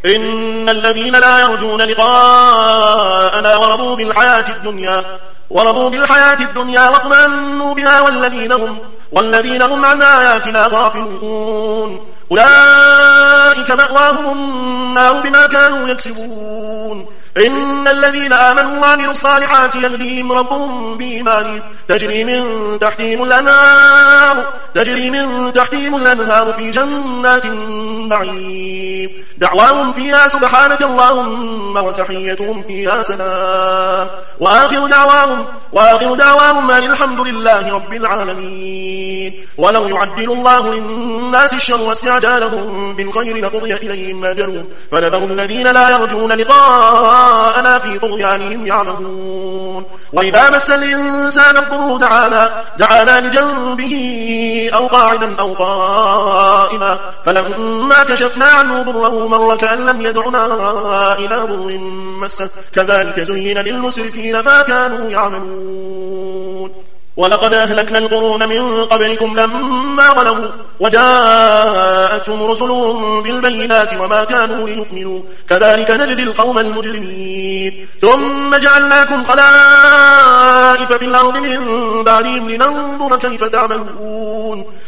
إن الذين لا يرجون لقاءنا ورضوا بالحياة الدنيا واطمأنوا بها والذين هم عن آياتنا غافلون أولئك مأواهم النار بما كانوا يكسبون. إن الذين آمنوا وعملوا الصالحات يهديهم ربهم بإيمانهم تجري من تحتهم الأنهار في جنات النعيم دعواهم فيها سبحانك اللهم وتحيتهم فيها سلام وآخر دعواهم أن الحمد لله رب العالمين. ولو يعدل الله للناس الشر واستعجالهم بالخير لقضي إليهم أجلهم فنذر الذين لا يرجون لقاءنا في طغيانهم يعمهون. وإذا مس الإنسان الضر دعانا لجنبه أو قاعدا أو قائما فلما كشفنا عنه ضره مر كأن لم يدعنا إلى ضر مسه كذلك زين للمسرفين ما كانوا يعملون. ولقد أهلكنا القرون من قبلكم لما ظلموا وجاءتهم رسلهم بالبينات وما كانوا ليؤمنوا كذلك نجزي القوم المجرمين. ثم جعلناكم خلائف في الأرض من بعدهم لننظر كيف تعملون.